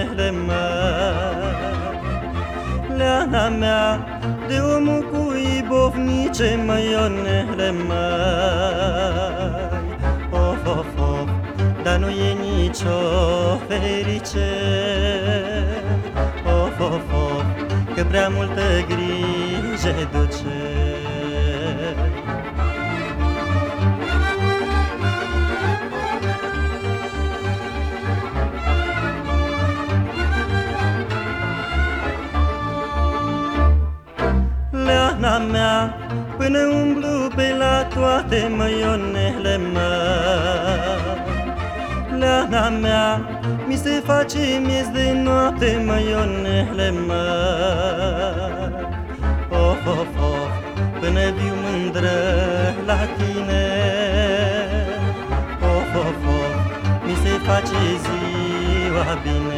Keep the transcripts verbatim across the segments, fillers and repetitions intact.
ionele măi. Leana mea, de omul cu ibovnice, măi, ionele măi. Of, of, of, dar nu e nicio ferice. Of, of, of, că prea multă grijă duce. Leana mea, până umblu pe la toate, măi, ionele măi. Leana mea, mi se face miez de noapte, măi, ionele măi. Of, of, of, până viu mândră la tine. Of, of, of, mi se face ziua bine.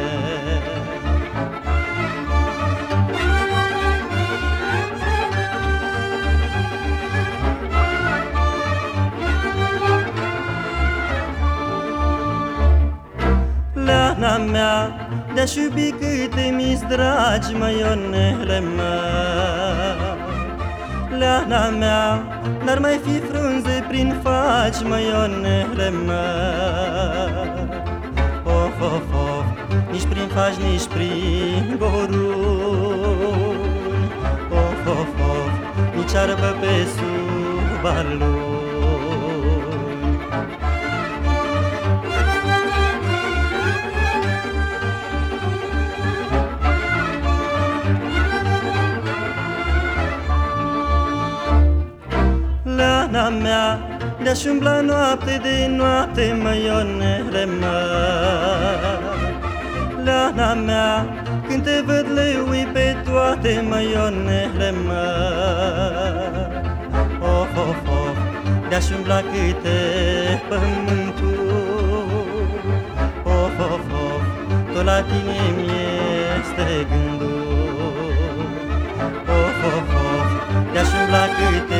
Leana mea, de-aș iubi câte mi-s dragi, măi, ionele măi. Leana mea, n-ar mai fi frunze prin faci, măi, ionele măi. Of, of, of, nici prin faci, nici prin boruni. Of, of, of, nici arbă pe sub aluni. Leana mea, de-aș umbla noapte de noapte, măi, ionele măi. Leana mea, când te văd le ui pe toate, măi, ionele măi. Of, of, of, de-aș umbla câte pământuri. Of, of, of, tot la tine mi-este gândul. Of, of, of, de-aș umbla câte